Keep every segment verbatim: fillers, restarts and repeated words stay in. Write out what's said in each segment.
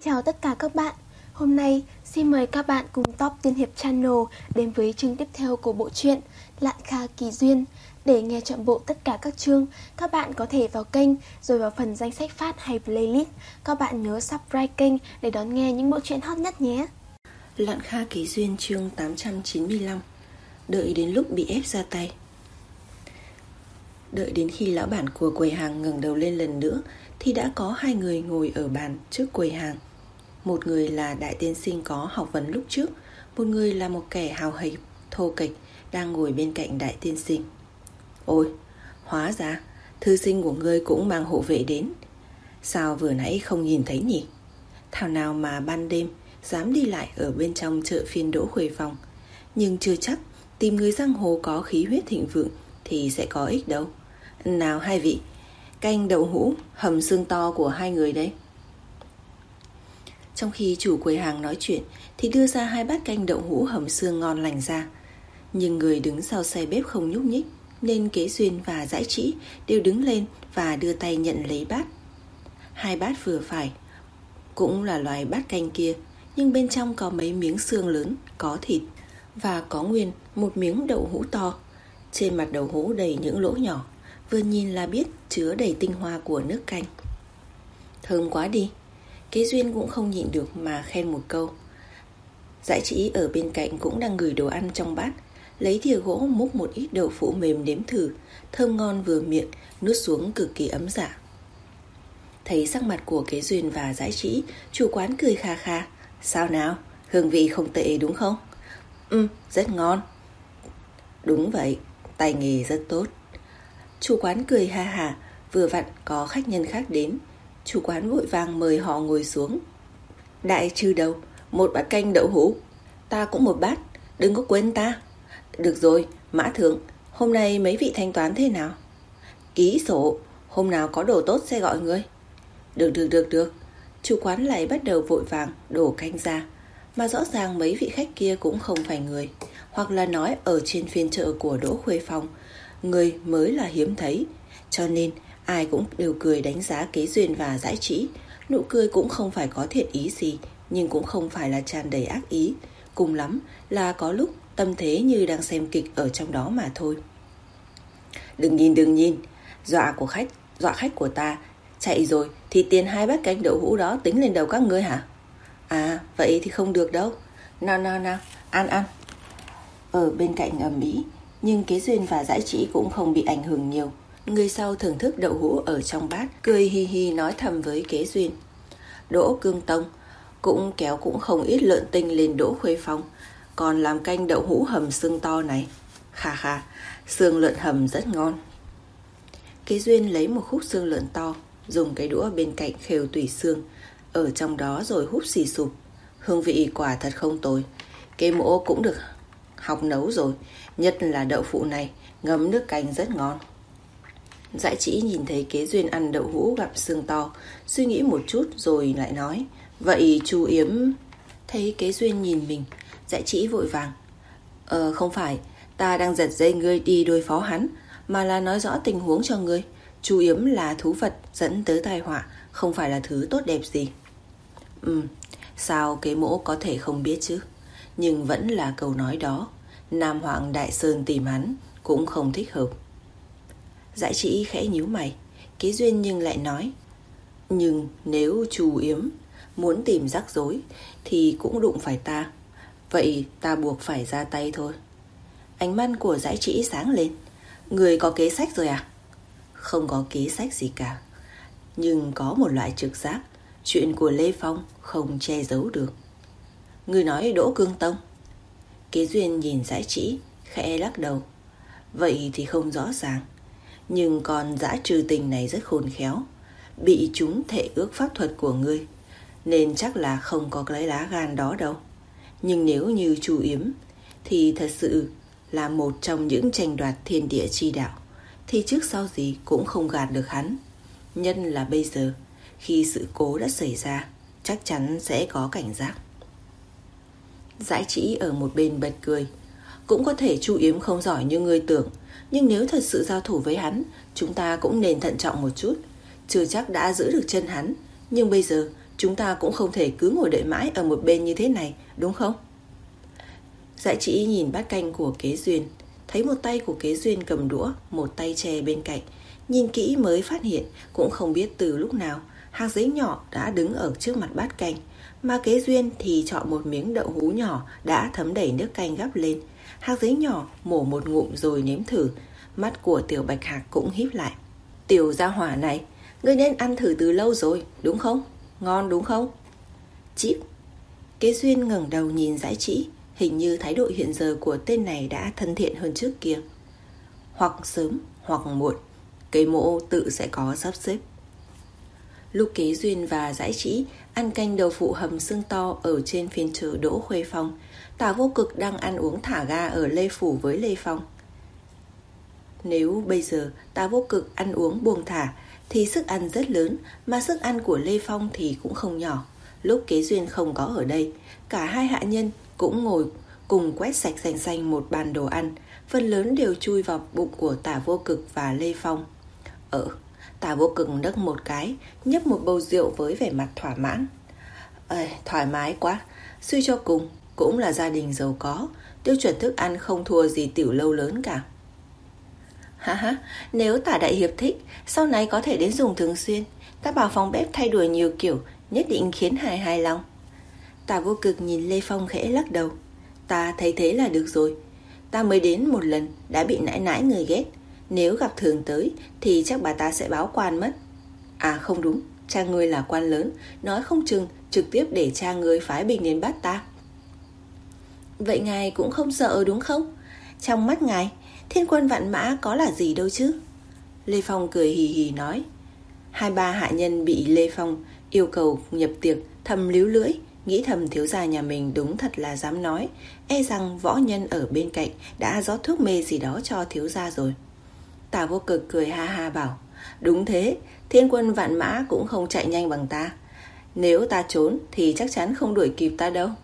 Chào tất cả các bạn. Hôm nay xin mời các bạn cùng Top Tiên Hiệp Channel đến với chương tiếp theo của bộ truyện Lạn Kha Kỳ Duyên. Để nghe trọn bộ tất cả các chương, các bạn có thể vào kênh rồi vào phần danh sách phát hay playlist. Các bạn nhớ subscribe kênh để đón nghe những bộ truyện hot nhất nhé. Lạn Kha Kỳ Duyên chương tám trăm chín mươi lăm. Đợi đến lúc bị ép ra tay. Đợi đến khi lão bản của quầy hàng ngẩng đầu lên lần nữa thì đã có hai người ngồi ở bàn trước quầy hàng. Một người là đại tiên sinh có học vấn lúc trước, một người là một kẻ hào hệp, thô kệch đang ngồi bên cạnh đại tiên sinh. Ôi, hóa ra thư sinh của ngươi cũng mang hộ vệ đến. Sao vừa nãy không nhìn thấy nhỉ? Thảo nào mà ban đêm dám đi lại ở bên trong chợ phiên Đỗ Khuê Phong. Nhưng chưa chắc tìm người giang hồ có khí huyết thịnh vượng thì sẽ có ích đâu. Nào hai vị, canh đậu hũ hầm xương to của hai người đấy. Trong khi chủ quầy hàng nói chuyện thì đưa ra hai bát canh đậu hũ hầm xương ngon lành ra. Nhưng người đứng sau xe bếp không nhúc nhích, nên Kế Duyên và Dãi Trĩ đều đứng lên và đưa tay nhận lấy bát. Hai bát vừa phải, cũng là loài bát canh kia, nhưng bên trong có mấy miếng xương lớn, có thịt, và có nguyên một miếng đậu hũ to. Trên mặt đậu hũ đầy những lỗ nhỏ, vừa nhìn là biết chứa đầy tinh hoa của nước canh. Thơm quá đi. Kế Duyên cũng không nhịn được mà khen một câu. Dãi Trĩ ở bên cạnh cũng đang ngửi đồ ăn trong bát, lấy thìa gỗ múc một ít đậu phụ mềm nếm thử, thơm ngon vừa miệng, nuốt xuống cực kỳ ấm dạ. Thấy sắc mặt của Kế Duyên và Dãi Trĩ, chủ quán cười kha kha. Sao nào, hương vị không tệ đúng không? Ừ, rất ngon. Đúng vậy, tay nghề rất tốt. Chủ quán cười ha hả. Vừa vặn có khách nhân khác đến, chủ quán vội vàng mời họ ngồi xuống. Đại trừ đâu, một bát canh đậu hũ. Ta cũng một bát, đừng có quên ta. Được rồi, Mã Thượng, hôm nay mấy vị thanh toán thế nào? Ký sổ, hôm nào có đồ tốt sẽ gọi ngươi. Được được được được. Chủ quán lại bắt đầu vội vàng đổ canh ra. Mà rõ ràng mấy vị khách kia cũng không phải người, hoặc là nói ở trên phiên chợ của Đỗ Khuê Phong, người mới là hiếm thấy. Cho nên ai cũng đều cười đánh giá Kế Duyên và Dãi Trĩ. Nụ cười cũng không phải có thiện ý gì, nhưng cũng không phải là tràn đầy ác ý. Cùng lắm là có lúc tâm thế như đang xem kịch ở trong đó mà thôi. Đừng nhìn đừng nhìn, dọa của khách, dọa khách của ta chạy rồi thì tiền hai bát canh đậu hũ đó tính lên đầu các ngươi hả? À, vậy thì không được đâu. Nào nào nào, ăn ăn. Ở bên cạnh ầm ĩ, nhưng Kế Duyên và Dãi Trĩ cũng không bị ảnh hưởng nhiều. Người sau thưởng thức đậu hũ ở trong bát, cười hi hi nói thầm với Kế Duyên. Đỗ Cương Tông cũng kéo cũng không ít lợn tinh lên Đỗ Khuê Phong, còn làm canh đậu hũ hầm xương to này. Khà khà, xương lợn hầm rất ngon. Kế Duyên lấy một khúc xương lợn to, dùng cái đũa bên cạnh khều tủy xương ở trong đó rồi húp xì sụp. Hương vị quả thật không tồi. Kế Mỗ cũng được học nấu rồi, nhất là đậu phụ này ngấm nước canh rất ngon. Dãi Trĩ nhìn thấy Kế Duyên ăn đậu hũ gặp xương to, suy nghĩ một chút rồi lại nói. Vậy chú Yếm... Thấy Kế Duyên nhìn mình, Dãi Trĩ vội vàng. Ờ không phải, ta đang giật dây ngươi đi đối phó hắn, mà là nói rõ tình huống cho ngươi. Chú Yếm là thú vật dẫn tới tai họa, không phải là thứ tốt đẹp gì. Ừ, sao Kế Mỗ có thể không biết chứ? Nhưng vẫn là câu nói đó, Nam Hoàng Đại Sơn tìm hắn cũng không thích hợp. Dãi Trĩ khẽ nhíu mày. Kế Duyên nhưng lại nói. Nhưng nếu chú Yếm muốn tìm rắc rối thì cũng đụng phải ta, vậy ta buộc phải ra tay thôi. Ánh mắt của Dãi Trĩ sáng lên. Người có kế sách rồi à? Không có kế sách gì cả, nhưng có một loại trực giác, chuyện của Lê Phong không che giấu được. Người nói Đỗ Cương Tông? Kế Duyên nhìn Dãi Trĩ, khẽ lắc đầu. Vậy thì không rõ ràng, nhưng con Dã Trừ Tình này rất khôn khéo, bị chúng thể ước pháp thuật của ngươi, nên chắc là không có cái lá gan đó đâu. Nhưng nếu như chú Yếm thì thật sự là một trong những tranh đoạt thiên địa chi đạo, thì trước sau gì cũng không gạt được hắn. Nhân là bây giờ, khi sự cố đã xảy ra, chắc chắn sẽ có cảnh giác. Dãi Trĩ ở một bên bật cười. Cũng có thể chú Yếm không giỏi như ngươi tưởng, nhưng nếu thật sự giao thủ với hắn, chúng ta cũng nên thận trọng một chút. Chưa chắc đã giữ được chân hắn, nhưng bây giờ Chúng ta cũng không thể cứ ngồi đợi mãi ở một bên như thế này, đúng không? Dã Trĩ nhìn bát canh của Kế Duyên, thấy một tay của Kế Duyên cầm đũa, một tay chè bên cạnh. Nhìn kỹ mới phát hiện, cũng không biết từ lúc nào hạt giấy nhỏ đã đứng ở trước mặt bát canh, mà Kế Duyên thì chọn một miếng đậu hú nhỏ đã thấm đầy nước canh gắp lên. Hạt giấy nhỏ mổ một ngụm rồi nếm thử. Mắt của Tiểu Bạch Hạc cũng híp lại. Tiểu gia hỏa này, ngươi nên ăn thử từ lâu rồi, đúng không? Ngon đúng không? Chíp. Kế Duyên ngẩng đầu nhìn Dã Trĩ, hình như thái độ hiện giờ của tên này đã thân thiện hơn trước kia. Hoặc sớm hoặc muộn, cây mộ tự sẽ có sắp xếp. Lúc Kế Duyên và Dã Trĩ ăn canh đầu phụ hầm xương to ở trên phiên chợ Đỗ Khuê Phong, Tả Vô Cực đang ăn uống thả ga ở Lê Phủ với Lê Phong. Nếu bây giờ Tả Vô Cực ăn uống buông thả thì sức ăn rất lớn, mà sức ăn của Lê Phong thì cũng không nhỏ. Lúc Kế Duyên không có ở đây, cả hai hạ nhân cũng ngồi cùng quét sạch sành xanh một bàn đồ ăn, phần lớn đều chui vào bụng của Tả Vô Cực và Lê Phong. Ở Tả Vô Cực nấc một cái, nhấp một bầu rượu với vẻ mặt thỏa mãn. Ê, thoải mái quá, suy cho cùng cũng là gia đình giàu có, tiêu chuẩn thức ăn không thua gì tiểu lâu lớn cả. Ha ha, nếu Tả đại hiệp thích, sau này có thể đến dùng thường xuyên. Ta bảo phòng bếp thay đổi nhiều kiểu, nhất định khiến hài hài lòng. Tả Vô Cực nhìn Lê Phong khẽ lắc đầu. Ta thấy thế là được rồi. Ta mới đến một lần đã bị nãi nãi người ghét. Nếu gặp thường tới thì chắc bà ta sẽ báo quan mất. À không đúng, cha ngươi là quan lớn, nói không chừng trực tiếp để cha ngươi phái binh đến bắt ta. Vậy ngài cũng không sợ đúng không? Trong mắt ngài, thiên quân vạn mã có là gì đâu chứ? Lê Phong cười hì hì nói. Hai ba hạ nhân bị Lê Phong yêu cầu nhập tiệc thầm líu lưỡi, nghĩ thầm thiếu gia nhà mình đúng thật là dám nói, e rằng võ nhân ở bên cạnh đã rót thuốc mê gì đó cho thiếu gia rồi. Tả Vô Cực cười ha ha bảo, đúng thế, thiên quân vạn mã cũng không chạy nhanh bằng ta. Nếu ta trốn thì chắc chắn không đuổi kịp ta đâu.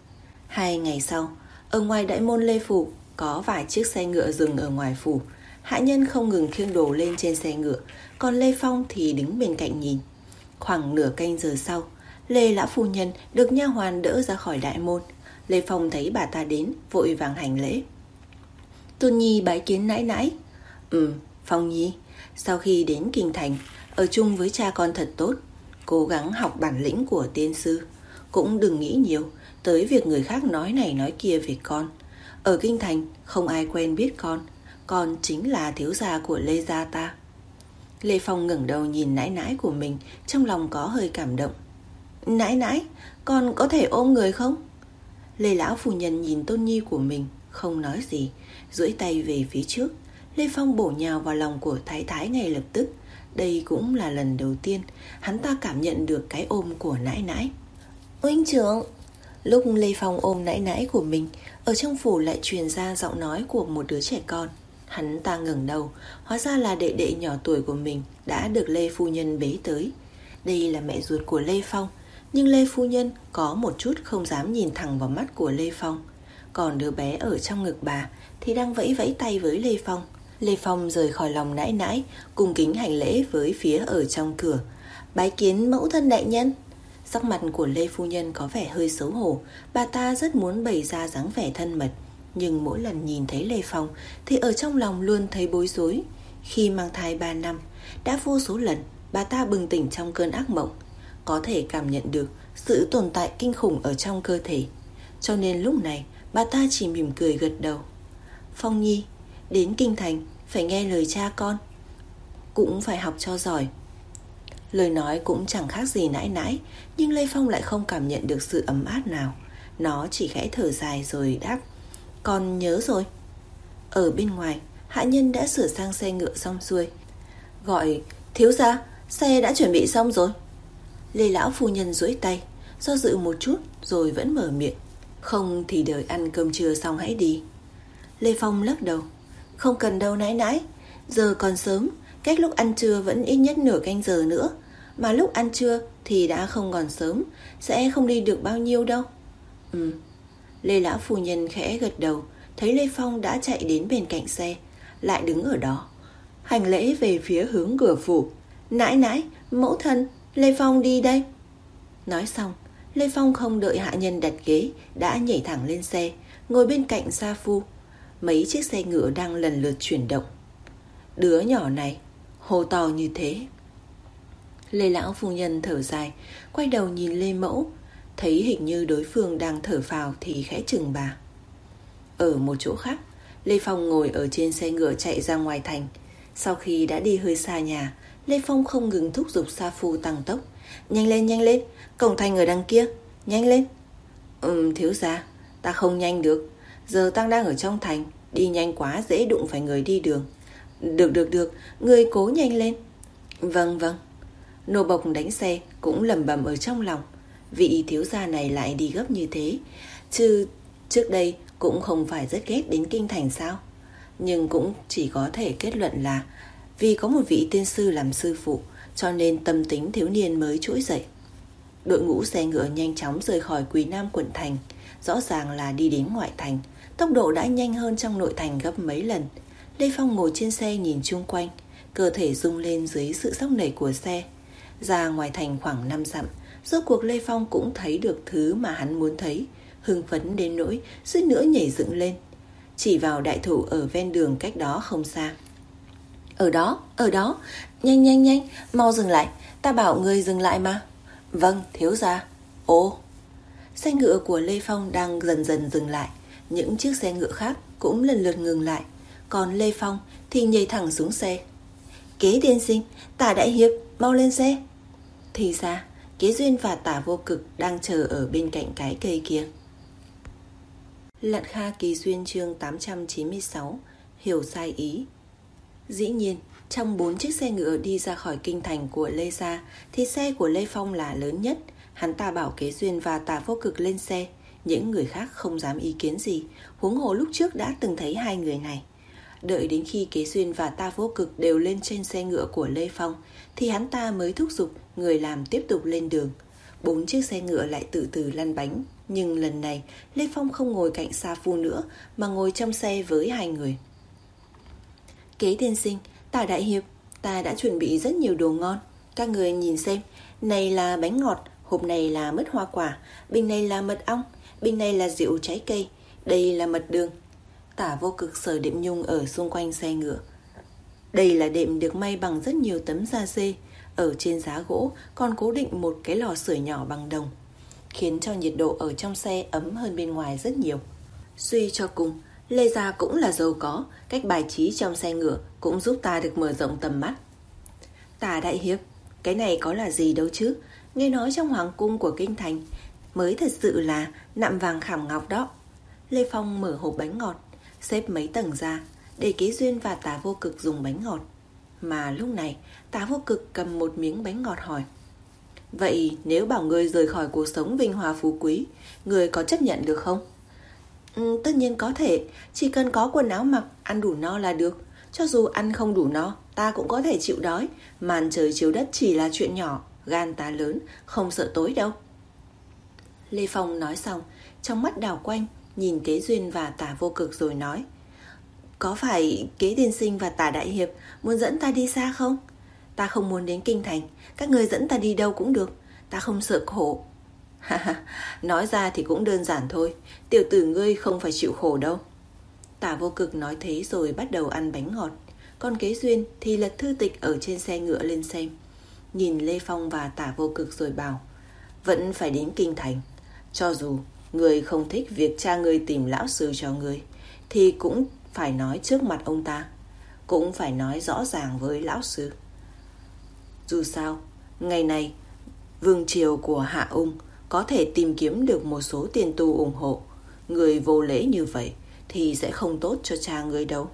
Hai ngày sau, ở ngoài đại môn Lê Phủ có vài chiếc xe ngựa dừng ở ngoài phủ. Hạ nhân không ngừng khiêng đồ lên trên xe ngựa, còn Lê Phong thì đứng bên cạnh nhìn. Khoảng nửa canh giờ sau, Lê lão phu nhân được nha hoàn đỡ ra khỏi đại môn. Lê Phong thấy bà ta đến, vội vàng hành lễ. Tôn nhi bái kiến nãi nãi. Ừ, Phong nhi, sau khi đến kinh thành, ở chung với cha con thật tốt, cố gắng học bản lĩnh của tiên sư, cũng đừng nghĩ nhiều tới việc người khác nói này nói kia về con. Ở kinh thành không ai quen biết con, con chính là thiếu gia của Lê gia ta. Lê Phong ngẩng đầu nhìn nãi nãi của mình, trong lòng có hơi cảm động. Nãi nãi, con có thể ôm người không? Lê lão phu nhân nhìn tôn nhi của mình, không nói gì, duỗi tay về phía trước. Lê Phong bổ nhào vào lòng của thái thái ngay lập tức. Đây cũng là lần đầu tiên hắn ta cảm nhận được cái ôm của nãi nãi. Huynh trưởng! Lúc Lê Phong ôm nãi nãi của mình, ở trong phủ lại truyền ra giọng nói của một đứa trẻ con. Hắn ta ngẩng đầu, hóa ra là đệ đệ nhỏ tuổi của mình đã được Lê phu nhân bế tới. Đây là mẹ ruột của Lê Phong, nhưng Lê phu nhân có một chút không dám nhìn thẳng vào mắt của Lê Phong. Còn đứa bé ở trong ngực bà thì đang vẫy vẫy tay với Lê Phong. Lê Phong rời khỏi lòng nãi nãi, cung kính hành lễ với phía ở trong cửa. Bái kiến mẫu thân đại nhân. Sắc mặt của Lê phu nhân có vẻ hơi xấu hổ, bà ta rất muốn bày ra dáng vẻ thân mật, nhưng mỗi lần nhìn thấy Lê Phong thì ở trong lòng luôn thấy bối rối. Khi mang thai ba năm, đã vô số lần bà ta bừng tỉnh trong cơn ác mộng, có thể cảm nhận được sự tồn tại kinh khủng ở trong cơ thể. Cho nên lúc này bà ta chỉ mỉm cười gật đầu. Phong nhi, đến kinh thành phải nghe lời cha con, cũng phải học cho giỏi. Lời nói cũng chẳng khác gì nãi nãi, nhưng Lê Phong lại không cảm nhận được sự ấm áp nào. Nó chỉ khẽ thở dài rồi đáp, con nhớ rồi. Ở bên ngoài, hạ nhân đã sửa sang xe ngựa xong xuôi. Gọi, thiếu gia, xe đã chuẩn bị xong rồi. Lê lão phu nhân duỗi tay, do dự một chút rồi vẫn mở miệng. Không thì đợi ăn cơm trưa xong hãy đi. Lê Phong lắc đầu. Không cần đâu nãi nãi, giờ còn sớm, cách lúc ăn trưa vẫn ít nhất nửa canh giờ nữa. Mà lúc ăn trưa thì đã không còn sớm, sẽ không đi được bao nhiêu đâu. Ừ. Lê lão phu nhân khẽ gật đầu, thấy Lê Phong đã chạy đến bên cạnh xe, lại đứng ở đó, hành lễ về phía hướng cửa phủ. Nãi nãi, mẫu thân, Lê Phong đi đây. Nói xong, Lê Phong không đợi hạ nhân đặt ghế đã nhảy thẳng lên xe, ngồi bên cạnh Sa Phu. Mấy chiếc xe ngựa đang lần lượt chuyển động. Đứa nhỏ này hô to như thế. Lê lão phu nhân thở dài, quay đầu nhìn Lê mẫu, thấy hình như đối phương đang thở phào thì khẽ chừng bà. Ở một chỗ khác, Lê Phong ngồi ở trên xe ngựa chạy ra ngoài thành. Sau khi đã đi hơi xa nhà, Lê Phong không ngừng thúc giục Sa Phu tăng tốc. Nhanh lên, nhanh lên, cổng thành ở đằng kia, nhanh lên. Ừm, thiếu gia, ta không nhanh được. Giờ ta đang ở trong thành, đi nhanh quá dễ đụng phải người đi đường. Được, được, được, người cố nhanh lên. Vâng, vâng. Nô bộc đánh xe cũng lẩm bẩm ở trong lòng. Vị thiếu gia này lại đi gấp như thế, chứ trước đây cũng không phải rất ghét đến kinh thành sao? Nhưng cũng chỉ có thể kết luận là vì có một vị tiên sư làm sư phụ, cho nên tâm tính thiếu niên mới trỗi dậy. Đội ngũ xe ngựa nhanh chóng rời khỏi Quý Nam quận thành, rõ ràng là đi đến ngoại thành. Tốc độ đã nhanh hơn trong nội thành gấp mấy lần. Lê Phong ngồi trên xe nhìn chung quanh, cơ thể rung lên dưới sự sóc nảy của xe. Ra ngoài thành khoảng năm dặm, rốt cuộc Lê Phong cũng thấy được thứ mà hắn muốn thấy, hưng phấn đến nỗi suýt nữa nhảy dựng lên, chỉ vào đại thụ ở ven đường cách đó không xa. Ở đó, ở đó, nhanh nhanh nhanh, mau dừng lại, ta bảo người dừng lại mà. Vâng, thiếu gia. Ồ, xe ngựa của Lê Phong đang dần dần dừng lại, những chiếc xe ngựa khác cũng lần lượt ngừng lại, còn Lê Phong thì nhảy thẳng xuống xe. Kế tiên sinh, Tả đại hiệp, mau lên xe. Thì ra, Kế Duyên và Tả Vô Cực đang chờ ở bên cạnh cái cây kia. Lặn Kha Kỳ Duyên chương tám trăm chín mươi sáu, hiểu sai ý. Dĩ nhiên, trong bốn chiếc xe ngựa đi ra khỏi kinh thành của Lê gia thì xe của Lê Phong là lớn nhất. Hắn ta bảo Kế Duyên và Tả Vô Cực lên xe, những người khác không dám ý kiến gì, huống hồ lúc trước đã từng thấy hai người này. Đợi đến khi Kế Duyên và Tả Vô Cực đều lên trên xe ngựa của Lê Phong thì hắn ta mới thúc giục người làm tiếp tục lên đường. Bốn chiếc xe ngựa lại từ từ lăn bánh, nhưng lần này Lê Phong không ngồi cạnh Sa Phu nữa mà ngồi trong xe với hai người. Kế tiên sinh, Tả đại hiệp, ta đã chuẩn bị rất nhiều đồ ngon, các người nhìn xem. Này là bánh ngọt, hộp này là mứt hoa quả, bình này là mật ong, bình này là rượu trái cây, đây là mật đường. Tả Vô Cực sờ đệm nhung ở xung quanh xe ngựa. Đây là đệm được may bằng rất nhiều tấm da dê, ở trên giá gỗ còn cố định một cái lò sưởi nhỏ bằng đồng, khiến cho nhiệt độ ở trong xe ấm hơn bên ngoài rất nhiều. Suy cho cùng, Lê gia cũng là giàu có, cách bài trí trong xe ngựa cũng giúp ta được mở rộng tầm mắt. Tả đại hiệp, cái này có là gì đâu chứ, nghe nói trong hoàng cung của kinh thành mới thật sự là nạm vàng khảm ngọc đó. Lê Phong mở hộp bánh ngọt, xếp mấy tầng ra để Kế Duyên và Tả Vô Cực dùng bánh ngọt. Mà lúc này Tả Vô Cực cầm một miếng bánh ngọt hỏi: Vậy nếu bảo người rời khỏi cuộc sống vinh hoa phú quý, người có chấp nhận được không? Ừ, tất nhiên có thể, chỉ cần có quần áo mặc, ăn đủ no là được. Cho dù ăn không đủ no, ta cũng có thể chịu đói. Màn trời chiếu đất chỉ là chuyện nhỏ, gan ta lớn, không sợ tối đâu. Lê Phong nói xong, trong mắt đảo quanh, nhìn Kế Duyên và Tả Vô Cực rồi nói: Có phải Kế tiên sinh và Tả đại hiệp muốn dẫn ta đi xa không? Ta không muốn đến kinh thành, các người dẫn ta đi đâu cũng được, ta không sợ khổ. Nói ra thì cũng đơn giản thôi, tiểu tử ngươi không phải chịu khổ đâu. Tả Vô Cực nói thế rồi bắt đầu ăn bánh ngọt, còn Kế Duyên thì lật thư tịch ở trên xe ngựa lên xem, nhìn Lê Phong và Tả Vô Cực rồi bảo: Vẫn phải đến kinh thành, cho dù người không thích việc cha ngươi tìm lão sư cho ngươi thì cũng phải nói trước mặt ông ta, cũng phải nói rõ ràng với lão sư. Dù sao, ngày này vương triều của Hạ Ung có thể tìm kiếm được một số tiền tu ủng hộ. Người vô lễ như vậy thì sẽ không tốt cho cha người đâu.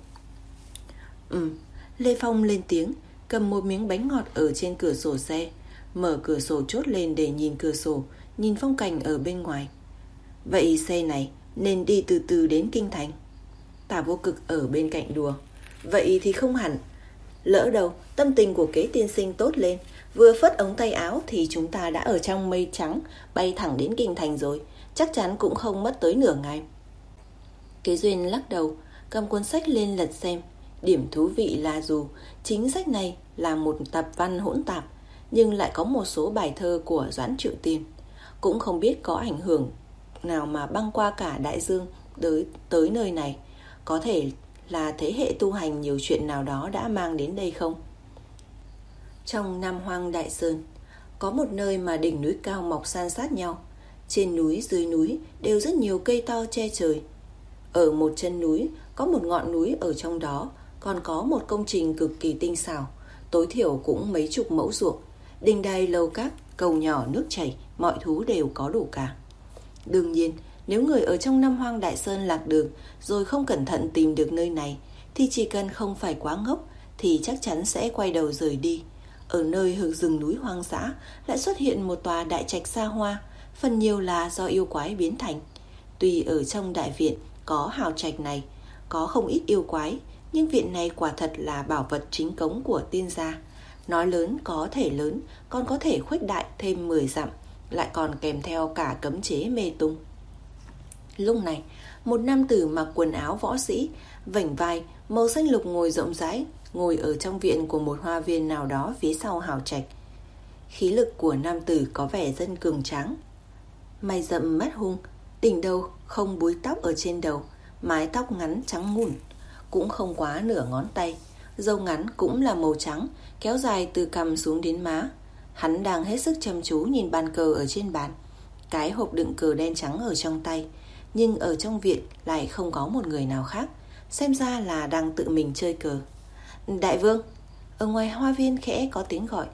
Ừ, Lê Phong lên tiếng, cầm một miếng bánh ngọt ở trên cửa sổ xe, mở cửa sổ chốt lên để nhìn cửa sổ, nhìn phong cảnh ở bên ngoài. Vậy xe này nên đi từ từ đến kinh thành? Tả Vô Cực ở bên cạnh đùa: Vậy thì không hẳn. Lỡ đâu tâm tình của Kế tiên sinh tốt lên, vừa phất ống tay áo thì chúng ta đã ở trong mây trắng, bay thẳng đến kinh thành rồi, chắc chắn cũng không mất tới nửa ngày. Kế Duyên lắc đầu, cầm cuốn sách lên lật xem. Điểm thú vị là dù chính sách này là một tập văn hỗn tạp, nhưng lại có một số bài thơ của Doãn Triệu Tiên. cũng không biết có ảnh hưởng nào mà băng qua cả đại dương tới, tới nơi này. Có thể là thế hệ tu hành nhiều chuyện nào đó đã mang đến đây không? Trong Nam Hoang Đại Sơn, có một nơi mà đỉnh núi cao mọc san sát nhau. Trên núi dưới núi đều rất nhiều cây to che trời. Ở một chân núi có một ngọn núi, ở trong đó còn có một công trình cực kỳ tinh xảo, tối thiểu cũng mấy chục mẫu ruộng, đình đài lầu cát, cầu nhỏ nước chảy, mọi thú đều có đủ cả. Đương nhiên, nếu người ở trong Nam Hoang Đại Sơn lạc đường rồi không cẩn thận tìm được nơi này, thì chỉ cần không phải quá ngốc thì chắc chắn sẽ quay đầu rời đi. Ở nơi hương rừng núi hoang dã lại xuất hiện một tòa đại trạch xa hoa, phần nhiều là do yêu quái biến thành. Tuy ở trong đại viện có hào trạch này có không ít yêu quái, nhưng viện này quả thật là bảo vật chính cống của tiên gia. Nói lớn có thể lớn, còn có thể khuếch đại thêm mười dặm, lại còn kèm theo cả cấm chế mê tung. Lúc này, một nam tử mặc quần áo võ sĩ, vảnh vai, màu xanh lục ngồi rộng rãi, ngồi ở trong viện của một hoa viên nào đó phía sau hào trạch. Khí lực của nam tử có vẻ rất cường tráng, mày rậm mắt hung, đỉnh đầu không búi tóc ở trên đầu, mái tóc ngắn trắng mùn, cũng không quá nửa ngón tay, râu ngắn cũng là màu trắng, kéo dài từ cằm xuống đến má. Hắn đang hết sức chăm chú nhìn bàn cờ ở trên bàn, cái hộp đựng cờ đen trắng ở trong tay, nhưng ở trong viện lại không có một người nào khác, xem ra là đang tự mình chơi cờ. Đại vương! Ở ngoài hoa viên khẽ có tiếng gọi.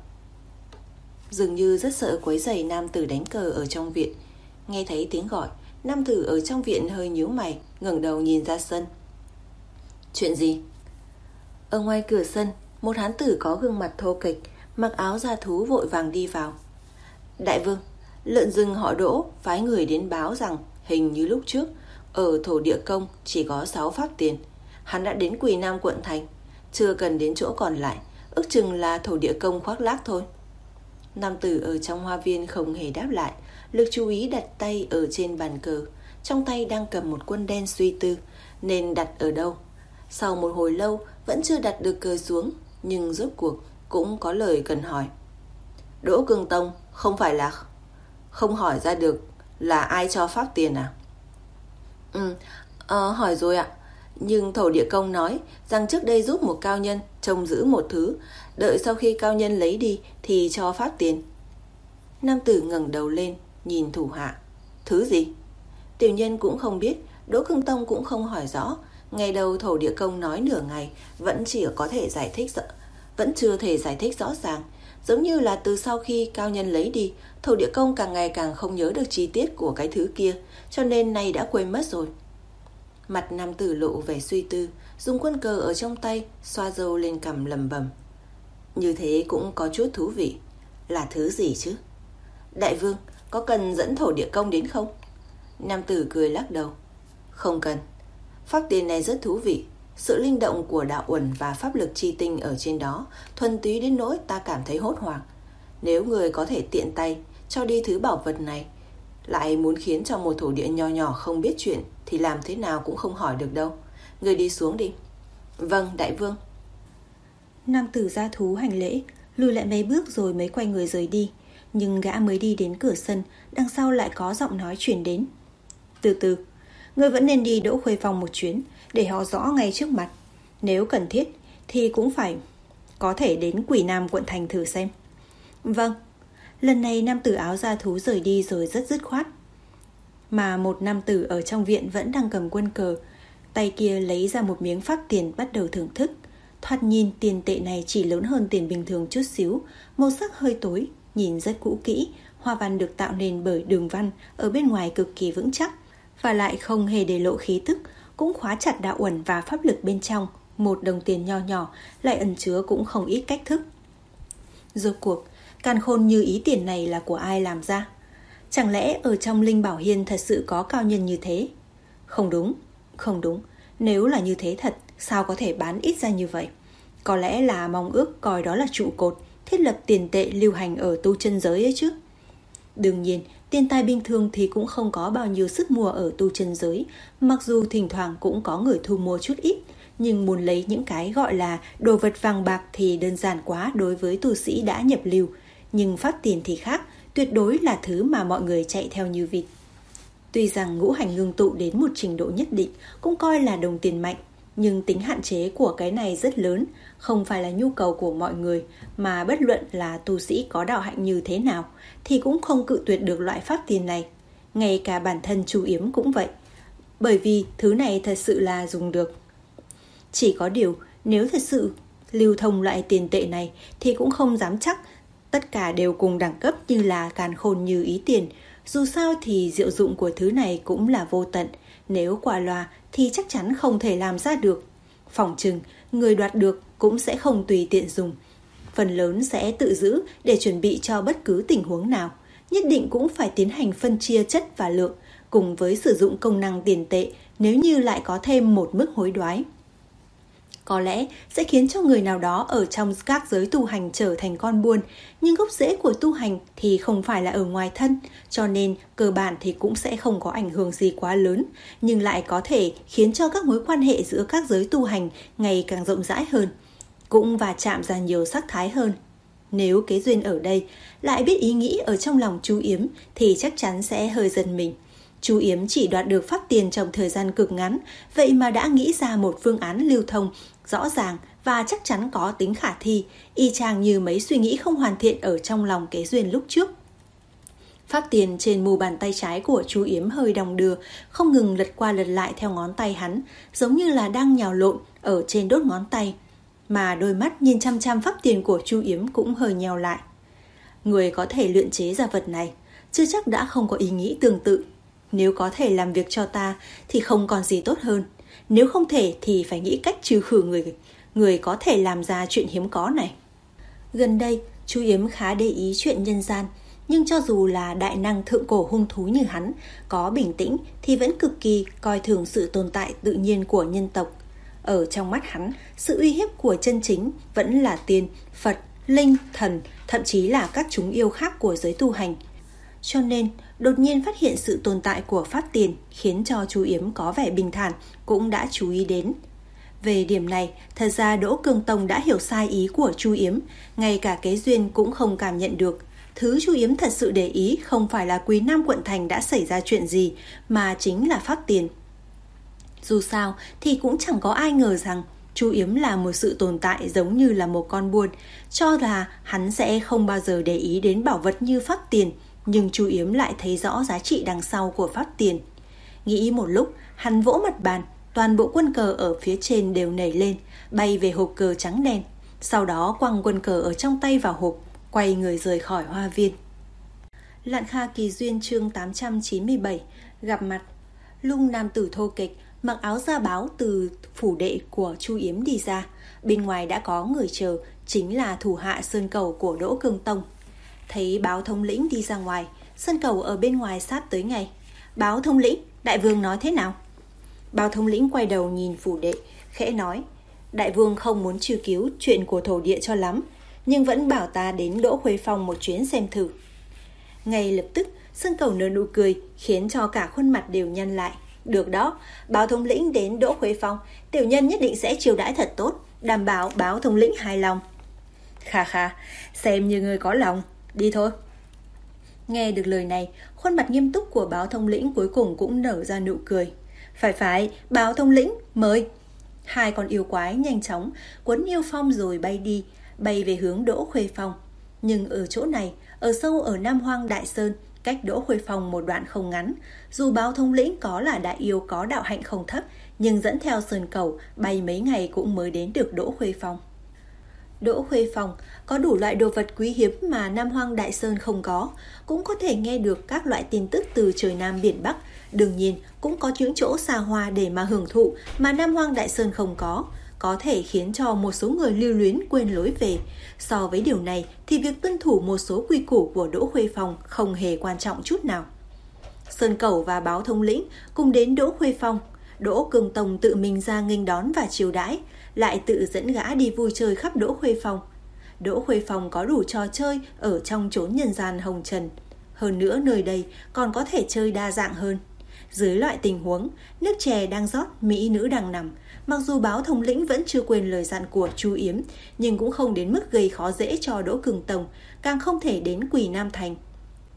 Dường như rất sợ quấy rầy nam tử đánh cờ ở trong viện. Nghe thấy tiếng gọi, nam tử ở trong viện hơi nhíu mày, ngẩng đầu nhìn ra sân. Chuyện gì? Ở ngoài cửa sân, một hán tử có gương mặt thô kệch, mặc áo da thú vội vàng đi vào. Đại vương, lợn rừng họ Đỗ phái người đến báo rằng hình như lúc trước ở thổ địa công chỉ có sáu pháp tiền. Hắn đã đến Quỳ Nam quận thành, chưa cần đến chỗ còn lại, ước chừng là thổ địa công khoác lác thôi. Nam tử ở trong hoa viên không hề đáp lại, lực chú ý đặt tay ở trên bàn cờ, trong tay đang cầm một quân đen suy tư nên đặt ở đâu. Sau một hồi lâu vẫn chưa đặt được cờ xuống, nhưng rốt cuộc cũng có lời cần hỏi. Đỗ Cương Tông không phải là không hỏi ra được là ai cho pháp tiền à? Ừ, ờ, hỏi rồi ạ. Nhưng thổ địa công nói rằng trước đây giúp một cao nhân trông giữ một thứ, đợi sau khi cao nhân lấy đi thì cho pháp tiền. Nam tử ngẩng đầu lên nhìn thủ hạ. Thứ gì? Tiểu nhân cũng không biết, Đỗ Cương Tông cũng không hỏi rõ. Ngày đầu thổ địa công nói nửa ngày vẫn chỉ có thể giải thích rõ, vẫn chưa thể giải thích rõ ràng. Giống như là từ sau khi cao nhân lấy đi, thổ địa công càng ngày càng không nhớ được chi tiết của cái thứ kia, cho nên nay đã quên mất rồi. Mặt nam tử lộ vẻ suy tư, dùng quân cờ ở trong tay xoa râu lên cằm lẩm bẩm. Như thế cũng có chút thú vị. Là thứ gì chứ? Đại vương, có cần dẫn thổ địa công đến không? Nam tử cười lắc đầu. Không cần. Pháp tiền này rất thú vị. Sự linh động của đạo uẩn và pháp lực chi tinh ở trên đó thuần túy đến nỗi ta cảm thấy hốt hoảng. Nếu người có thể tiện tay cho đi thứ bảo vật này, lại muốn khiến cho một thổ địa nho nhỏ không biết chuyện, thì làm thế nào cũng không hỏi được đâu. Người đi xuống đi. Vâng, đại vương. Nam tử gia thú hành lễ, lùi lại mấy bước rồi mới quay người rời đi. Nhưng gã mới đi đến cửa sân, đằng sau lại có giọng nói chuyển đến. Từ từ, ngươi vẫn nên đi Đỗ Khuê Phòng một chuyến, để họ rõ ngay trước mặt. Nếu cần thiết thì cũng phải có thể đến Quỳ Nam quận thành thử xem. Vâng. Lần này nam tử áo da thú rời đi rồi rất dứt khoát. Mà một nam tử ở trong viện vẫn đang cầm quân cờ, tay kia lấy ra một miếng pháp tiền bắt đầu thưởng thức. Thoạt nhìn tiền tệ này chỉ lớn hơn tiền bình thường chút xíu, màu sắc hơi tối, nhìn rất cũ kỹ. Hoa văn được tạo nên bởi đường văn ở bên ngoài cực kỳ vững chắc, và lại không hề để lộ khí tức, cũng khóa chặt đạo uẩn và pháp lực bên trong. Một đồng tiền nho nhỏ lại ẩn chứa cũng không ít cách thức. Rốt cuộc, càn khôn như ý tiền này là của ai làm ra? Chẳng lẽ ở trong Linh Bảo Hiên thật sự có cao nhân như thế? Không đúng, không đúng. Nếu là như thế thật, sao có thể bán ít ra như vậy? Có lẽ là mong ước coi đó là trụ cột, thiết lập tiền tệ lưu hành ở tu chân giới ấy chứ. Đương nhiên, tiền tài bình thường thì cũng không có bao nhiêu sức mua ở tu chân giới, mặc dù thỉnh thoảng cũng có người thu mua chút ít, nhưng muốn lấy những cái gọi là đồ vật vàng bạc thì đơn giản quá đối với tu sĩ đã nhập lưu. Nhưng pháp tiền thì khác, tuyệt đối là thứ mà mọi người chạy theo như vịt. Tuy rằng ngũ hành ngưng tụ đến một trình độ nhất định cũng coi là đồng tiền mạnh, nhưng tính hạn chế của cái này rất lớn, không phải là nhu cầu của mọi người, mà bất luận là tu sĩ có đạo hạnh như thế nào thì cũng không cự tuyệt được loại pháp tiền này. Ngay cả bản thân Chu Yếm cũng vậy, bởi vì thứ này thật sự là dùng được. Chỉ có điều, nếu thật sự lưu thông loại tiền tệ này thì cũng không dám chắc tất cả đều cùng đẳng cấp như là càn khôn như ý tiền. Dù sao thì diệu dụng của thứ này cũng là vô tận, nếu quả loa thì chắc chắn không thể làm ra được. Phỏng chừng, người đoạt được cũng sẽ không tùy tiện dùng. Phần lớn sẽ tự giữ để chuẩn bị cho bất cứ tình huống nào. Nhất định cũng phải tiến hành phân chia chất và lượng, cùng với sử dụng công năng tiền tệ nếu như lại có thêm một mức hối đoái. Có lẽ sẽ khiến cho người nào đó ở trong các giới tu hành trở thành con buôn, nhưng gốc rễ của tu hành thì không phải là ở ngoài thân, cho nên cơ bản thì cũng sẽ không có ảnh hưởng gì quá lớn, nhưng lại có thể khiến cho các mối quan hệ giữa các giới tu hành ngày càng rộng rãi hơn, cũng và chạm ra nhiều sắc thái hơn. Nếu kế duyên ở đây lại biết ý nghĩ ở trong lòng Chu Yếm thì chắc chắn sẽ hơi giật mình. Chu Yếm chỉ đoạt được pháp tiền trong thời gian cực ngắn, vậy mà đã nghĩ ra một phương án lưu thông rõ ràng và chắc chắn có tính khả thi, y chang như mấy suy nghĩ không hoàn thiện ở trong lòng kế duyên lúc trước. Pháp tiền trên mu bàn tay trái của Chu Yếm hơi đong đưa, không ngừng lật qua lật lại theo ngón tay hắn, giống như là đang nhào lộn ở trên đốt ngón tay. Mà đôi mắt nhìn chăm chăm pháp tiền của Chu Yếm cũng hơi nheo lại. Người có thể luyện chế ra vật này, chưa chắc đã không có ý nghĩ tương tự. Nếu có thể làm việc cho ta thì không còn gì tốt hơn. Nếu không thể thì phải nghĩ cách trừ khử người, người có thể làm ra chuyện hiếm có này. Gần đây, Chu Yếm khá để ý chuyện nhân gian, nhưng cho dù là đại năng thượng cổ hung thú như hắn, có bình tĩnh thì vẫn cực kỳ coi thường sự tồn tại tự nhiên của nhân tộc. Ở trong mắt hắn, sự uy hiếp của chân chính vẫn là tiên, Phật, linh, thần, thậm chí là các chúng yêu khác của giới tu hành. Cho nên, đột nhiên phát hiện sự tồn tại của pháp tiền khiến cho Chu Yếm có vẻ bình thản, cũng đã chú ý đến. Về điểm này, thật ra Đỗ Cương Tông đã hiểu sai ý của Chu Yếm, ngay cả kế duyên cũng không cảm nhận được. Thứ Chu Yếm thật sự để ý không phải là Quý Nam quận thành đã xảy ra chuyện gì, mà chính là pháp tiền. Dù sao thì cũng chẳng có ai ngờ rằng Chu Yếm là một sự tồn tại giống như là một con buôn, cho là hắn sẽ không bao giờ để ý đến bảo vật như pháp tiền, nhưng Chu Yếm lại thấy rõ giá trị đằng sau của pháp tiền. Nghĩ một lúc, hắn vỗ mặt bàn, toàn bộ quân cờ ở phía trên đều nảy lên, bay về hộp cờ trắng đen, sau đó quăng quân cờ ở trong tay vào hộp, quay người rời khỏi hoa viên. Lạn Kha Kỳ Duyên chương tám trăm chín mươi bảy, gặp mặt. Lung nam tử thô kệch mặc áo da báo từ phủ đệ của Chu Yếm đi ra, bên ngoài đã có người chờ, chính là thủ hạ Sơn Cầu của Đỗ Cương Tông. Thấy Báo thống lĩnh đi ra ngoài, Sơn Cầu ở bên ngoài sắp tới ngay. Báo thống lĩnh, đại vương nói thế nào? Báo thống lĩnh quay đầu nhìn phủ đệ, khẽ nói, đại vương không muốn truy cứu chuyện của thổ địa cho lắm, nhưng vẫn bảo ta đến Đỗ Khuê Phong một chuyến xem thử. Ngay lập tức, Sơn Cầu nở nụ cười, khiến cho cả khuôn mặt đều nhăn lại. Được đó, Báo thống lĩnh đến Đỗ Khuê Phong, tiểu nhân nhất định sẽ chiêu đãi thật tốt, đảm bảo Báo thống lĩnh hài lòng. Khà khà, xem như người có lòng, đi thôi. Nghe được lời này, khuôn mặt nghiêm túc của Báo thống lĩnh cuối cùng cũng nở ra nụ cười. Phải phải, Báo thống lĩnh, mời. Hai con yêu quái nhanh chóng quấn yêu phong rồi bay đi, bay về hướng Đỗ Khuê Phong. Nhưng ở chỗ này, ở sâu ở Nam Hoang Đại Sơn, cách Đỗ Khuê Phong một đoạn không ngắn, dù Báo thống lĩnh có là đại yêu có đạo hạnh không thấp, nhưng dẫn theo Sơn Cầu bay mấy ngày cũng mới đến được Đỗ Khuê Phong. Đỗ Khuê Phong có đủ loại đồ vật quý hiếm mà Nam Hoang Đại Sơn không có, cũng có thể nghe được các loại tin tức từ trời Nam biển Bắc. Đương nhiên cũng có những chỗ xa hoa để mà hưởng thụ mà Nam Hoang Đại Sơn không có, có thể khiến cho một số người lưu luyến quên lối về. So với điều này thì việc tuân thủ một số quy củ của Đỗ Khuê Phong không hề quan trọng chút nào. Sơn Cầu và Báo thống lĩnh cùng đến Đỗ Khuê Phong. Đỗ Cương Tông tự mình ra nghênh đón và chiêu đãi, lại tự dẫn gã đi vui chơi khắp Đỗ Khuê Phong. Đỗ Khuê Phong có đủ trò chơi ở trong chốn nhân gian hồng trần. Hơn nữa nơi đây còn có thể chơi đa dạng hơn. Dưới loại tình huống, nước chè đang rót, mỹ nữ đang nằm, mặc dù Báo thống lĩnh vẫn chưa quên lời dặn của Chu Yếm, nhưng cũng không đến mức gây khó dễ cho Đỗ Cương Tông, càng không thể đến Quỳ Nam Thành.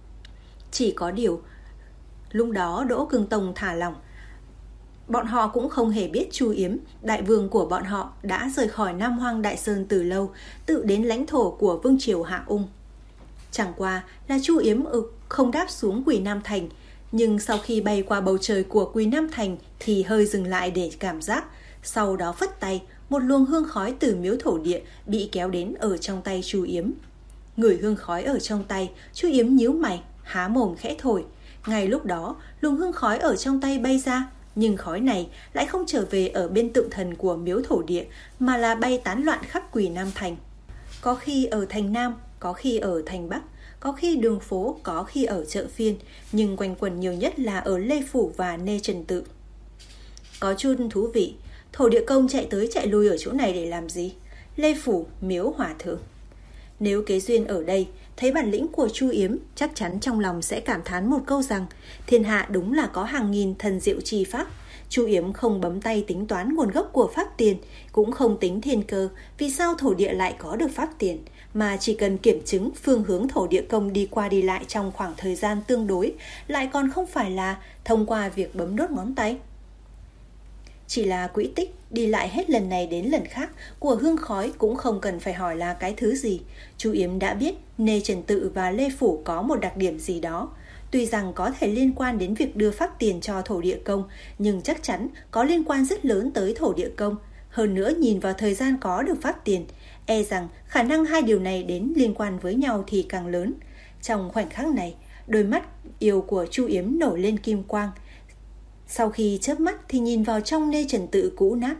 Chỉ có điều, lúc đó Đỗ Cương Tông thả lỏng. Bọn họ cũng không hề biết Chu Yếm, đại vương của bọn họ, đã rời khỏi Nam Hoang Đại Sơn từ lâu, tự đến lãnh thổ của vương triều Hạ Ung. Chẳng qua là Chu Yếm ực không đáp xuống Quỳ Nam Thành, nhưng sau khi bay qua bầu trời của Quỳ Nam Thành thì hơi dừng lại để cảm giác, sau đó phất tay, một luồng hương khói từ miếu thổ địa bị kéo đến ở trong tay Chu Yếm. Ngửi hương khói ở trong tay, Chu Yếm nhíu mày, há mồm khẽ thổi. Ngay lúc đó, luồng hương khói ở trong tay bay ra, nhưng khói này lại không trở về ở bên tượng thần của miếu thổ địa, mà là bay tán loạn khắp Quỳ Nam Thành. Có khi ở thành Nam, có khi ở thành Bắc, có khi đường phố, có khi ở chợ phiên, nhưng quanh quẩn nhiều nhất là ở Lê Phủ và Nê Trần Tự. Có chút thú vị, thổ địa công chạy tới chạy lui ở chỗ này để làm gì? Lê Phủ, miếu hòa thượng. Nếu Kế Duyên ở đây, thấy bản lĩnh của Chu Yếm, chắc chắn trong lòng sẽ cảm thán một câu rằng thiên hạ đúng là có hàng nghìn thần diệu chi pháp. Chu Yếm không bấm tay tính toán nguồn gốc của pháp tiền, cũng không tính thiên cơ, vì sao thổ địa lại có được pháp tiền, mà chỉ cần kiểm chứng phương hướng thổ địa công đi qua đi lại trong khoảng thời gian tương đối, lại còn không phải là thông qua việc bấm đốt ngón tay. Chỉ là quỹ tích đi lại hết lần này đến lần khác của hương khói cũng không cần phải hỏi là cái thứ gì. Chu Yếm đã biết Nê Trần Tự và Lê Phủ có một đặc điểm gì đó. Tuy rằng có thể liên quan đến việc đưa pháp tiền cho thổ địa công, nhưng chắc chắn có liên quan rất lớn tới thổ địa công. Hơn nữa nhìn vào thời gian có được pháp tiền, e rằng khả năng hai điều này đến liên quan với nhau thì càng lớn. Trong khoảnh khắc này, đôi mắt yêu của Chu Yếm nổi lên kim quang. Sau khi chớp mắt thì nhìn vào trong Nê Trần Tự cũ nát.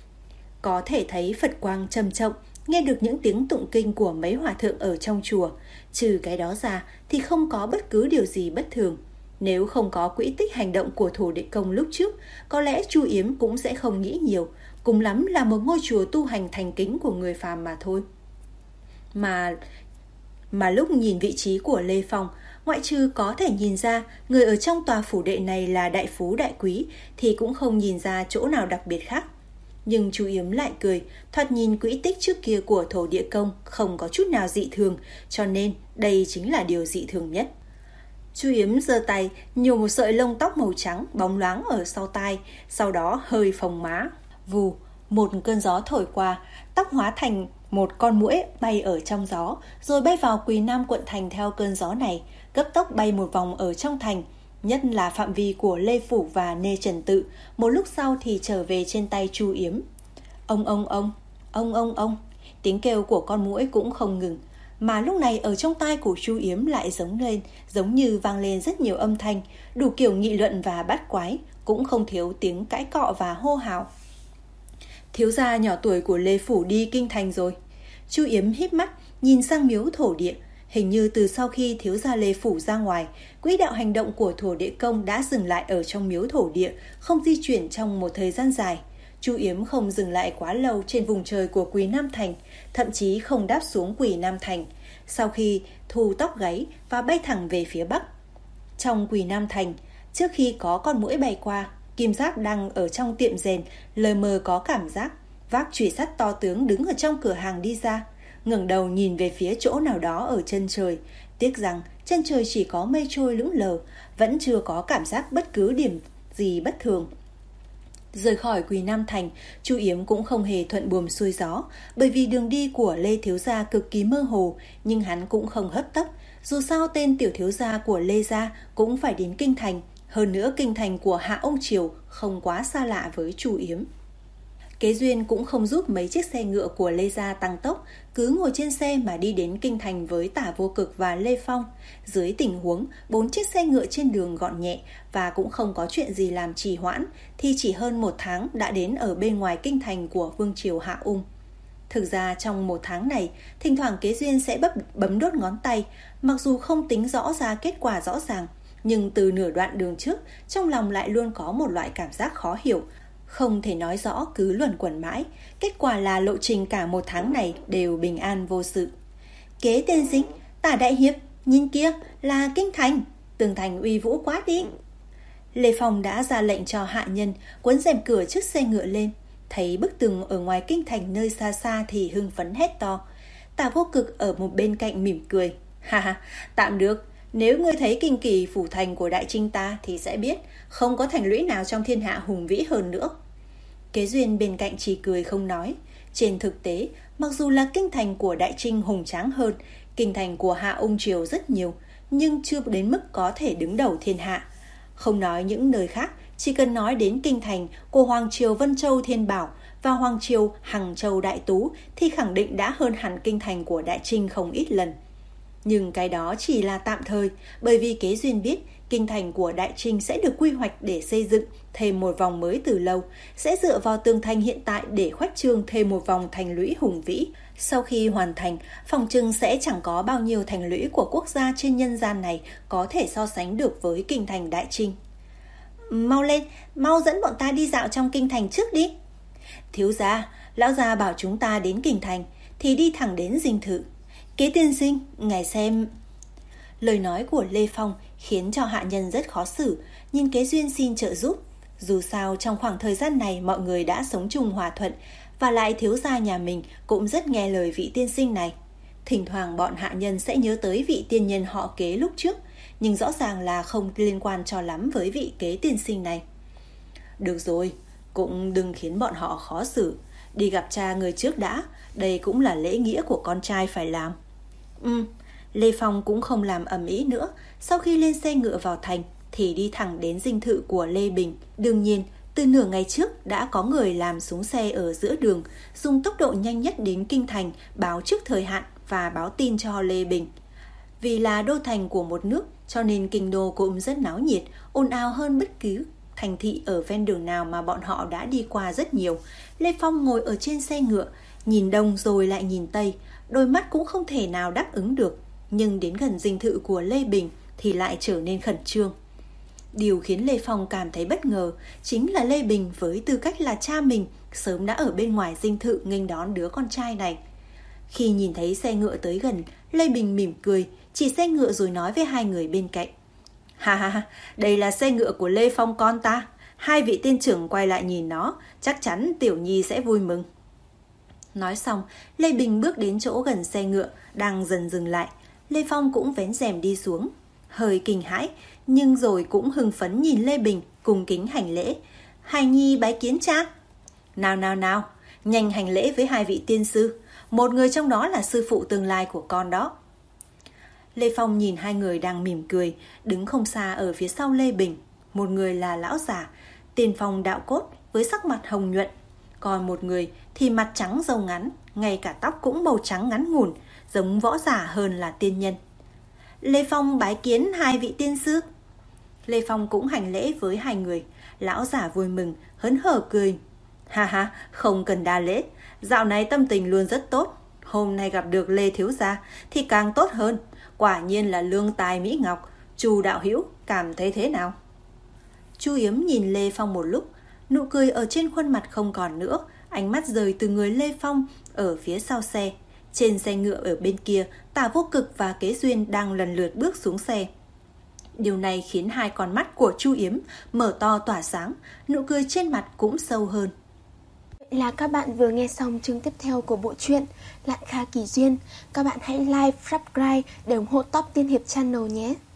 Có thể thấy Phật quang trầm trọng, nghe được những tiếng tụng kinh của mấy hòa thượng ở trong chùa. Trừ cái đó ra thì không có bất cứ điều gì bất thường. Nếu không có quỹ tích hành động của thổ địa công lúc trước, có lẽ Chu Yếm cũng sẽ không nghĩ nhiều, cùng lắm là một ngôi chùa tu hành thành kính của người phàm mà thôi. Mà, mà lúc nhìn vị trí của Lê Phong, ngoại trừ có thể nhìn ra người ở trong tòa phủ đệ này là đại phú đại quý, thì cũng không nhìn ra chỗ nào đặc biệt khác. Nhưng Chu Yếm lại cười, thoạt nhìn quỹ tích trước kia của thổ địa công không có chút nào dị thường, cho nên đây chính là điều dị thường nhất. Chu Yếm giơ tay, nhổ một sợi lông tóc màu trắng bóng loáng ở sau tai, sau đó hơi phồng má. Vù, một cơn gió thổi qua, tóc hóa thành một con muỗi bay ở trong gió, rồi bay vào Quỳ Nam quận thành theo cơn gió này, cấp tốc bay một vòng ở trong thành, nhất là phạm vi của Lê Phủ và Nê Trần Tự, một lúc sau thì trở về trên tay Chu Yếm. Ông ông ông, ông ông ông, tiếng kêu của con muỗi cũng không ngừng, mà lúc này ở trong tai của Chu Yếm lại giống lên, giống như vang lên rất nhiều âm thanh, đủ kiểu nghị luận và bắt quái, cũng không thiếu tiếng cãi cọ và hô hào. Thiếu gia nhỏ tuổi của Lê Phủ đi kinh thành rồi. Chu Yếm híp mắt, nhìn sang miếu thổ địa. Hình như từ sau khi thiếu gia Lê Phủ ra ngoài, quỹ đạo hành động của thổ địa công đã dừng lại ở trong miếu thổ địa, không di chuyển trong một thời gian dài. Chu Yếm không dừng lại quá lâu trên vùng trời của Quỳ Nam Thành, thậm chí không đáp xuống Quỳ Nam Thành, sau khi thu tóc gáy và bay thẳng về phía bắc. Trong Quỳ Nam Thành, trước khi có con muỗi bay qua, Kim Giáp đang ở trong tiệm rèn, lờ mờ có cảm giác vác chùy sắt to tướng đứng ở trong cửa hàng đi ra, ngẩng đầu nhìn về phía chỗ nào đó ở chân trời. Tiếc rằng chân trời chỉ có mây trôi lững lờ, vẫn chưa có cảm giác bất cứ điểm gì bất thường. Rời khỏi Quỳ Nam Thành, Chu Yếm cũng không hề thuận buồm xuôi gió, bởi vì đường đi của Lê thiếu gia cực kỳ mơ hồ, nhưng hắn cũng không hấp tấp. Dù sao tên tiểu thiếu gia của Lê gia cũng phải đến kinh thành, hơn nữa kinh thành của Hạ Ông Triều không quá xa lạ với Chu Yếm. Kế Duyên cũng không giúp mấy chiếc xe ngựa của Lê gia tăng tốc, cứ ngồi trên xe mà đi đến kinh thành với Tả Vô Cực và Lê Phong. Dưới tình huống bốn chiếc xe ngựa trên đường gọn nhẹ và cũng không có chuyện gì làm trì hoãn, thì chỉ hơn một tháng đã đến ở bên ngoài kinh thành của vương triều Hạ Ung. Thực ra trong một tháng này, thỉnh thoảng Kế Duyên sẽ bấm, bấm đốt ngón tay, mặc dù không tính rõ ra kết quả rõ ràng, nhưng từ nửa đoạn đường trước, trong lòng lại luôn có một loại cảm giác khó hiểu, không thể nói rõ, cứ luẩn quẩn mãi. Kết quả là lộ trình cả một tháng này đều bình an vô sự. Kế tên Dĩnh, Tả đại hiệp, nhìn kia là kinh thành, tường thành uy vũ quá đi. Lê Phong đã ra lệnh cho hạ nhân cuốn rèm cửa trước xe ngựa lên, thấy bức tường ở ngoài kinh thành nơi xa xa thì hưng phấn hét to. Tả Vô Cực ở một bên cạnh mỉm cười, ha ha, tạm được, Nếu ngươi thấy kinh kỳ phủ thành của Đại Trinh ta thì sẽ biết không có thành lũy nào trong thiên hạ hùng vĩ hơn nữa. Kế Duyên bên cạnh chỉ cười không nói. Trên thực tế, mặc dù là kinh thành của Đại Trinh hùng tráng hơn kinh thành của Hạ Ung Triều rất nhiều, nhưng chưa đến mức có thể đứng đầu thiên hạ. Không nói những nơi khác, chỉ cần nói đến kinh thành của Hoàng Triều Vân Châu Thiên Bảo và Hoàng Triều Hằng Châu Đại Tú thì khẳng định đã hơn hẳn kinh thành của Đại Trinh không ít lần. Nhưng cái đó chỉ là tạm thời, bởi vì Kế Duyên biết kinh thành của Đại Trinh sẽ được quy hoạch để xây dựng thêm một vòng mới từ lâu, sẽ dựa vào tường thành hiện tại để khoách trương thêm một vòng thành lũy hùng vĩ. Sau khi hoàn thành, phòng trưng sẽ chẳng có bao nhiêu thành lũy của quốc gia trên nhân gian này có thể so sánh được với kinh thành Đại Trinh. Mau lên, mau dẫn bọn ta đi dạo trong kinh thành trước đi. Thiếu gia, lão gia bảo chúng ta đến kinh thành thì đi thẳng đến dinh thự. Kế tiên sinh, ngài xem. Lời nói của Lê Phong khiến cho hạ nhân rất khó xử, nhìn Kế Duyên xin trợ giúp. Dù sao trong khoảng thời gian này mọi người đã sống chung hòa thuận, và lại thiếu gia nhà mình cũng rất nghe lời vị tiên sinh này. Thỉnh thoảng bọn hạ nhân sẽ nhớ tới vị tiên nhân họ Kế lúc trước, nhưng rõ ràng là không liên quan cho lắm với vị Kế tiên sinh này. Được rồi, cũng đừng khiến bọn họ khó xử. Đi gặp cha người trước đã, đây cũng là lễ nghĩa của con trai phải làm. Ừ, Lê Phong cũng không làm ầm ĩ nữa. Sau khi lên xe ngựa vào thành thì đi thẳng đến dinh thự của Lê Bình. Đương nhiên, từ nửa ngày trước đã có người làm xuống xe ở giữa đường, dùng tốc độ nhanh nhất đến kinh thành, báo trước thời hạn và báo tin cho Lê Bình. Vì là đô thành của một nước, cho nên kinh đô cũng rất náo nhiệt, ồn ào hơn bất cứ thành thị ở ven đường nào mà bọn họ đã đi qua rất nhiều. Lê Phong ngồi ở trên xe ngựa, nhìn đông rồi lại nhìn tây, đôi mắt cũng không thể nào đáp ứng được. Nhưng đến gần dinh thự của Lê Bình thì lại trở nên khẩn trương. Điều khiến Lê Phong cảm thấy bất ngờ chính là Lê Bình với tư cách là cha mình sớm đã ở bên ngoài dinh thự nghênh đón đứa con trai này. Khi nhìn thấy xe ngựa tới gần, Lê Bình mỉm cười, chỉ xe ngựa rồi nói với hai người bên cạnh. Ha ha ha, đây là xe ngựa của Lê Phong con ta. Hai vị tiên trưởng quay lại nhìn nó, chắc chắn Tiểu Nhi sẽ vui mừng. Nói xong, Lê Bình bước đến chỗ gần xe ngựa, đang dần dừng lại. Lê Phong cũng vén rèm đi xuống, hơi kinh hãi, nhưng rồi cũng hưng phấn nhìn Lê Bình, cùng kính hành lễ. Hài Nhi bái kiến cha. Nào nào nào, nhanh hành lễ với hai vị tiên sư. Một người trong đó là sư phụ tương lai của con đó. Lê Phong nhìn hai người đang mỉm cười, đứng không xa ở phía sau Lê Bình. Một người là lão giả, tiền phong đạo cốt với sắc mặt hồng nhuận. Còn một người thì mặt trắng râu ngắn, ngay cả tóc cũng màu trắng ngắn ngủn, giống võ giả hơn là tiên nhân. Lê Phong bái kiến hai vị tiên sư. Lê Phong cũng hành lễ với hai người. Lão giả vui mừng, hớn hở cười. Ha ha, không cần đa lễ. Dạo này tâm tình luôn rất tốt. Hôm nay gặp được Lê thiếu gia thì càng tốt hơn. Quả nhiên là lương tài mỹ ngọc. Chu đạo hữu cảm thấy thế nào? Chu Yếm nhìn Lê Phong một lúc, nụ cười ở trên khuôn mặt không còn nữa. Ánh mắt rời từ người Lê Phong ở phía sau xe. Trên xe ngựa ở bên kia, Tả Vô Cực và Kế Duyên đang lần lượt bước xuống xe. Điều này khiến hai con mắt của Chu Yếm mở to tỏa sáng, nụ cười trên mặt cũng sâu hơn. Vậy là các bạn vừa nghe xong chương tiếp theo của bộ truyện Lạn Kha Kỳ Duyên. Các bạn hãy like, subscribe để ủng hộ Top Tiên Hiệp Channel nhé.